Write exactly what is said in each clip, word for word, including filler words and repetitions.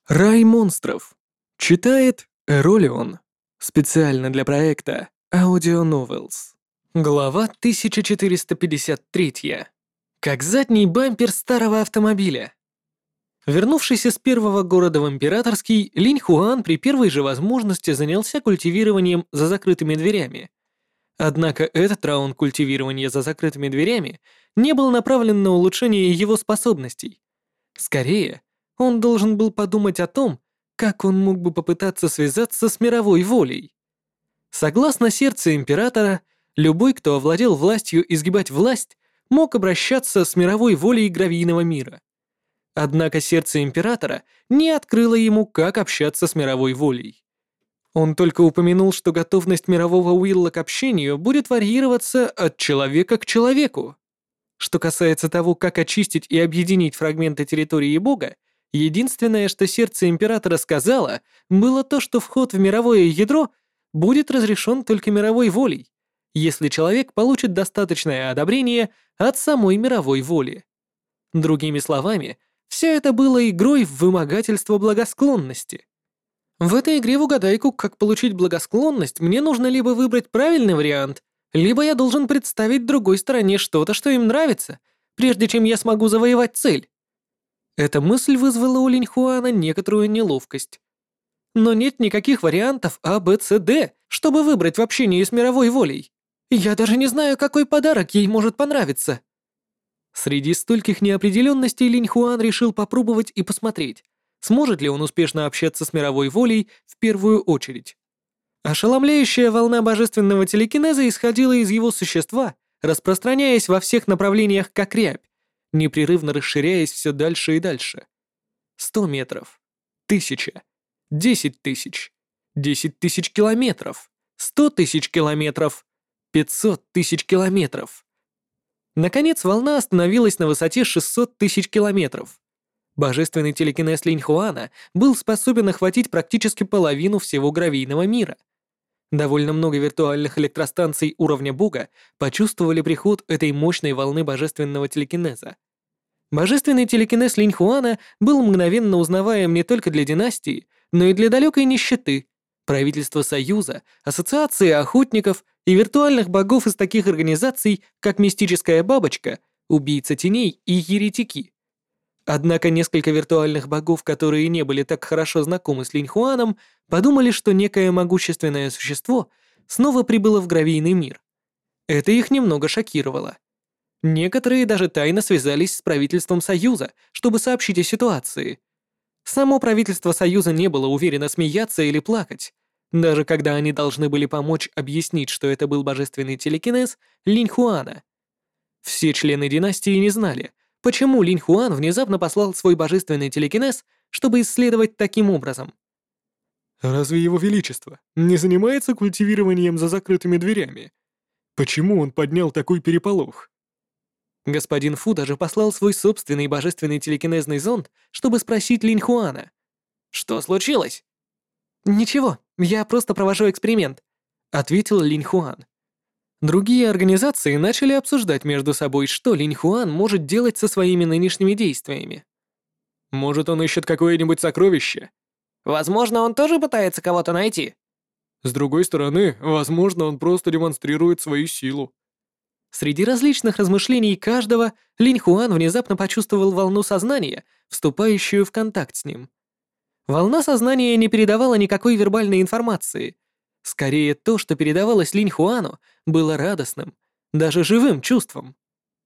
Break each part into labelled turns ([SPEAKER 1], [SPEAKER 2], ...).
[SPEAKER 1] Рай монстров. Читает Эролион. Специально для проекта Audio Novels. Глава тысяча четыреста пятьдесят три. Как задний бампер старого автомобиля. Вернувшись из первого города в Императорский, Линь Хуан при первой же возможности занялся культивированием за закрытыми дверями. Однако этот раунд культивирования за закрытыми дверями не был направлен на улучшение его способностей. Скорее, он должен был подумать о том, как он мог бы попытаться связаться с мировой волей. Согласно сердцу императора, любой, кто овладел властью изгибать власть, мог обращаться с мировой волей гравийного мира. Однако сердце императора не открыло ему, как общаться с мировой волей. Он только упомянул, что готовность мирового Уилла к общению будет варьироваться от человека к человеку. Что касается того, как очистить и объединить фрагменты территории Бога, единственное, что сердце императора сказала, было то, что вход в мировое ядро будет разрешен только мировой волей, если человек получит достаточное одобрение от самой мировой воли. Другими словами, все это было игрой в вымогательство благосклонности. В этой игре в угадайку, как получить благосклонность, мне нужно либо выбрать правильный вариант, либо я должен представить другой стороне что-то, что им нравится, прежде чем я смогу завоевать цель. Эта мысль вызвала у Линьхуана некоторую неловкость. Но нет никаких вариантов А, Б, С, Д, чтобы выбрать в общении с мировой волей. Я даже не знаю, какой подарок ей может понравиться. Среди стольких неопределенностей Линьхуан решил попробовать и посмотреть, сможет ли он успешно общаться с мировой волей в первую очередь. Ошеломляющая волна божественного телекинеза исходила из его существа, распространяясь во всех направлениях как рябь, непрерывно расширяясь все дальше и дальше. Сто метров. Тысяча. Десять тысяч. Десять тысяч километров. Сто тысяч километров. Пятьсот тысяч километров. Наконец волна остановилась на высоте шестьсот тысяч километров. Божественный телекинез Линьхуана был способен охватить практически половину всего гравийного мира. Довольно много виртуальных электростанций уровня Бога почувствовали приход этой мощной волны божественного телекинеза. Божественный телекинез Линьхуана был мгновенно узнаваем не только для династии, но и для далекой нищеты, правительства Союза, ассоциации охотников и виртуальных богов из таких организаций, как Мистическая Бабочка, Убийца Теней и Еретики. Однако несколько виртуальных богов, которые не были так хорошо знакомы с Линьхуаном, подумали, что некое могущественное существо снова прибыло в гравийный мир. Это их немного шокировало. Некоторые даже тайно связались с правительством Союза, чтобы сообщить о ситуации. Само правительство Союза не было уверено, смеяться или плакать, даже когда они должны были помочь объяснить, что это был божественный телекинез Линьхуана. Все члены династии не знали, почему Линьхуан внезапно послал свой божественный телекинез, чтобы исследовать таким образом.
[SPEAKER 2] Разве его величество не занимается культивированием за закрытыми дверями? Почему он поднял такой переполох?
[SPEAKER 1] Господин Фу даже послал свой собственный божественный телекинезный зонд, чтобы спросить Линьхуана. «Что случилось?» «Ничего, я просто провожу эксперимент», — ответил Линьхуан. Другие организации начали обсуждать между собой, что Линьхуан может делать со своими нынешними действиями.
[SPEAKER 2] Может, он ищет какое-нибудь сокровище?
[SPEAKER 3] Возможно, он тоже пытается кого-то найти.
[SPEAKER 2] С другой стороны, возможно, он просто демонстрирует свою силу.
[SPEAKER 1] Среди различных размышлений каждого Линьхуан внезапно почувствовал волну сознания, вступающую в контакт с ним. Волна сознания не передавала никакой вербальной информации. Скорее, то, что передавалось Линьхуану, было радостным, даже живым чувством.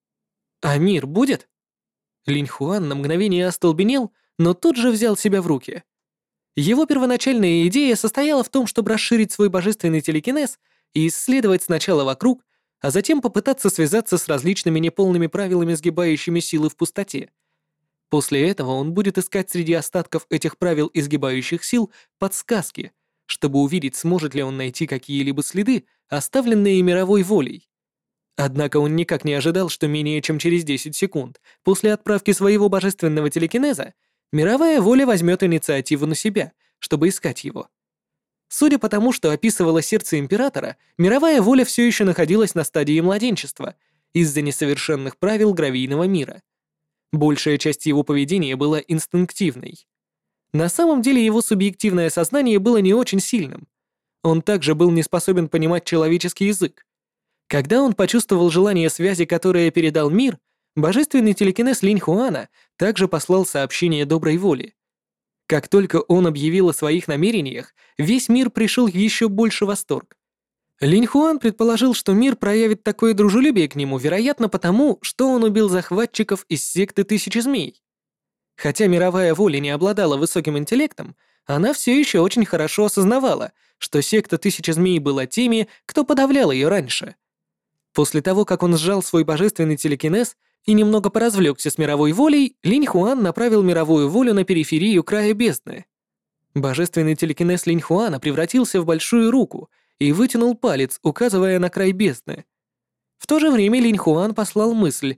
[SPEAKER 1] «А мир будет?» Линьхуан на мгновение остолбенел, но тут же взял себя в руки. Его первоначальная идея состояла в том, чтобы расширить свой божественный телекинез и исследовать сначала вокруг, а затем попытаться связаться с различными неполными правилами, сгибающими силы в пустоте. После этого он будет искать среди остатков этих правил изгибающих сил подсказки, чтобы увидеть, сможет ли он найти какие-либо следы, оставленные мировой волей. Однако он никак не ожидал, что менее чем через десять секунд после отправки своего божественного телекинеза мировая воля возьмет инициативу на себя, чтобы искать его. Судя по тому, что описывало сердце императора, мировая воля все еще находилась на стадии младенчества из-за несовершенных правил гравийного мира. Большая часть его поведения была инстинктивной. На самом деле его субъективное сознание было не очень сильным. Он также был не способен понимать человеческий язык. Когда он почувствовал желание связи, которое передал мир, божественный телекинез Линь Хуана также послал сообщение доброй воли. Как только он объявил о своих намерениях, весь мир пришел в еще больше восторг. Линь Хуан предположил, что мир проявит такое дружелюбие к нему, вероятно, потому, что он убил захватчиков из секты Тысячи Змей. Хотя мировая воля не обладала высоким интеллектом, она все еще очень хорошо осознавала, что секта Тысячи Змей была теми, кто подавлял ее раньше. После того, как он сжал свой божественный телекинез и немного поразвлекся с мировой волей, Линь Хуан направил мировую волю на периферию края бездны. Божественный телекинез Линь Хуана превратился в большую руку и вытянул палец, указывая на край бездны. В то же время Линь Хуан послал мысль: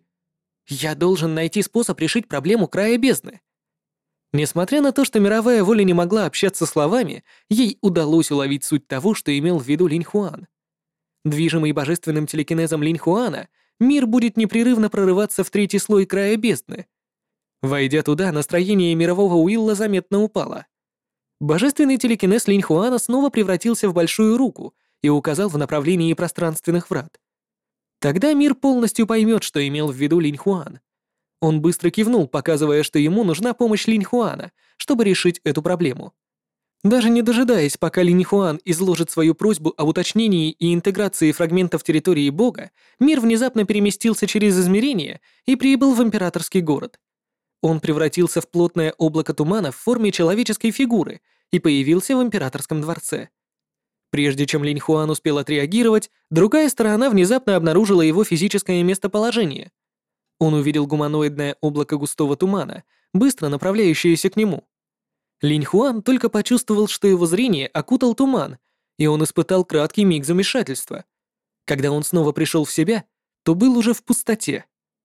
[SPEAKER 1] «Я должен найти способ решить проблему края бездны». Несмотря на то, что мировая воля не могла общаться словами, ей удалось уловить суть того, что имел в виду Линь Хуан. Движимый божественным телекинезом Линь Хуана, мир будет непрерывно прорываться в третий слой края бездны. Войдя туда, настроение мирового Уилла заметно упало. Божественный телекинез Линь Хуана снова превратился в большую руку и указал в направлении пространственных врат. Тогда мир полностью поймет, что имел в виду Линь Хуан. Он быстро кивнул, показывая, что ему нужна помощь Линь Хуана, чтобы решить эту проблему. Даже не дожидаясь, пока Линь Хуан изложит свою просьбу об уточнении и интеграции фрагментов территории Бога, мир внезапно переместился через измерение и прибыл в императорский город. Он превратился в плотное облако тумана в форме человеческой фигуры и появился в императорском дворце. Прежде чем Линь Хуан успел отреагировать, другая сторона внезапно обнаружила его физическое местоположение. Он увидел гуманоидное облако густого тумана, быстро направляющееся к нему. Линь Хуан только почувствовал, что его зрение окутал туман, и он испытал краткий миг замешательства. Когда он снова пришел в себя, то был уже в пустоте.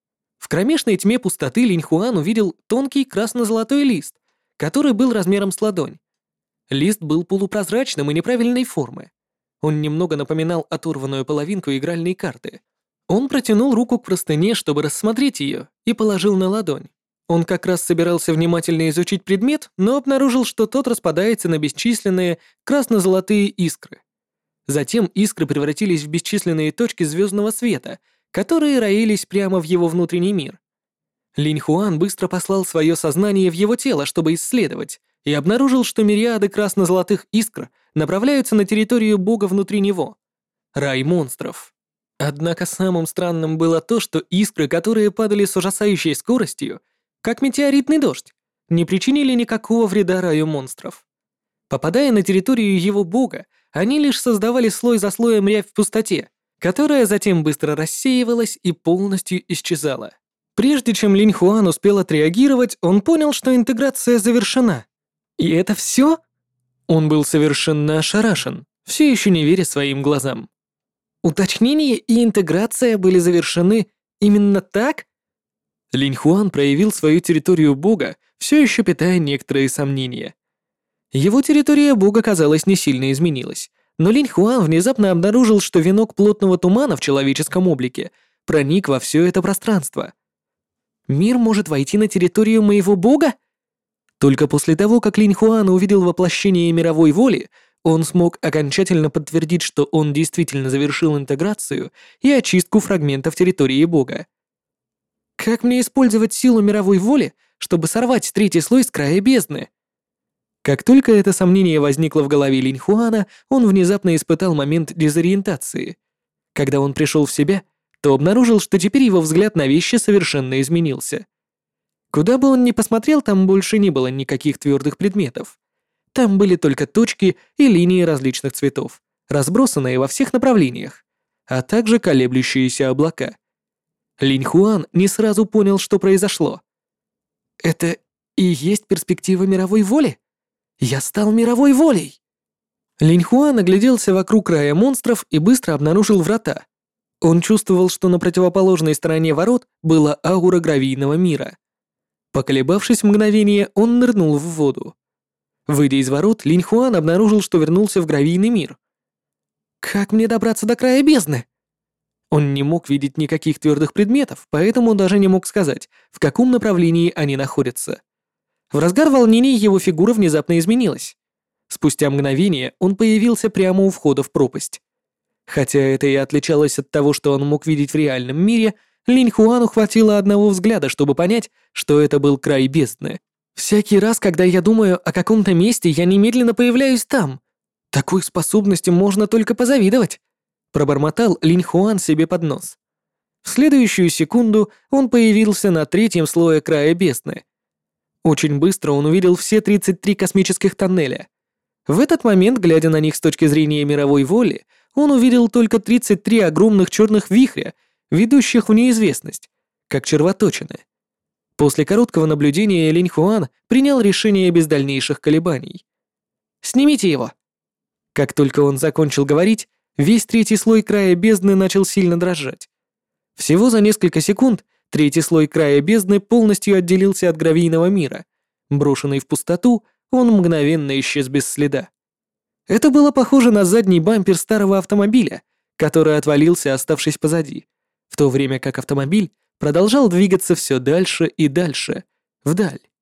[SPEAKER 1] В кромешной тьме пустоты Линь Хуан увидел тонкий красно-золотой лист, который был размером с ладонь. Лист был полупрозрачным и неправильной формы. Он немного напоминал оторванную половинку игральной карты. Он протянул руку к простыне, чтобы рассмотреть ее, и положил на ладонь. Он как раз собирался внимательно изучить предмет, но обнаружил, что тот распадается на бесчисленные красно-золотые искры. Затем искры превратились в бесчисленные точки звездного света, которые роились прямо в его внутренний мир. Линь Хуан быстро послал свое сознание в его тело, чтобы исследовать, и обнаружил, что мириады красно-золотых искр направляются на территорию Бога внутри него. Рай монстров. Однако самым странным было то, что искры, которые падали с ужасающей скоростью, как метеоритный дождь, не причинили никакого вреда раю монстров. Попадая на территорию его бога, они лишь создавали слой за слоем рябь в пустоте, которая затем быстро рассеивалась и полностью исчезала. Прежде чем Линь Хуан успел отреагировать, он понял, что интеграция завершена. И это все? Он был совершенно ошарашен, все еще не веря своим глазам. Уточнение и интеграция были завершены именно так? Линь Хуан проявил свою территорию бога, все еще питая некоторые сомнения. Его территория бога, казалось, не сильно изменилась, но Линь Хуан внезапно обнаружил, что венок плотного тумана в человеческом облике проник во все это пространство. Мир может войти на территорию моего бога? Только после того, как Линь Хуан увидел воплощение мировой воли, он смог окончательно подтвердить, что он действительно завершил интеграцию и очистку фрагментов территории бога. Как мне использовать силу мировой воли, чтобы сорвать третий слой с края бездны? Как только это сомнение возникло в голове Линь Хуана, он внезапно испытал момент дезориентации. Когда он пришел в себя, то обнаружил, что теперь его взгляд на вещи совершенно изменился. Куда бы он ни посмотрел, там больше не было никаких твердых предметов. Там были только точки и линии различных цветов, разбросанные во всех направлениях, а также колеблющиеся облака. Линь Хуан не сразу понял, что произошло. Это и есть перспектива мировой воли? Я стал мировой волей! Линь Хуан огляделся вокруг края монстров и быстро обнаружил врата. Он чувствовал, что на противоположной стороне ворот была аура гравийного мира. Поколебавшись мгновение, он нырнул в воду. Выйдя из ворот, Линь Хуан обнаружил, что вернулся в гравийный мир. Как мне добраться до края бездны? Он не мог видеть никаких твердых предметов, поэтому даже не мог сказать, в каком направлении они находятся. В разгар волнений его фигура внезапно изменилась. Спустя мгновение он появился прямо у входа в пропасть. Хотя это и отличалось от того, что он мог видеть в реальном мире, Линь Хуану хватило одного взгляда, чтобы понять, что это был край бездны. Всякий раз, когда я думаю о каком-то месте, я немедленно появляюсь там. Такой способности можно только позавидовать, пробормотал Линь Хуан себе под нос. В следующую секунду он появился на третьем слое края бездны. Очень быстро он увидел все тридцать три космических тоннеля. В этот момент, глядя на них с точки зрения мировой воли, он увидел только тридцать три огромных черных вихря, ведущих в неизвестность, как червоточины. После короткого наблюдения Линь Хуан принял решение без дальнейших колебаний. «Снимите его!» Как только он закончил говорить, весь третий слой края бездны начал сильно дрожать. Всего за несколько секунд третий слой края бездны полностью отделился от гравийного мира. Брошенный в пустоту, он мгновенно исчез без следа. Это было похоже на задний бампер старого автомобиля, который отвалился, оставшись позади, в то время как автомобиль продолжал двигаться все дальше и дальше, вдаль.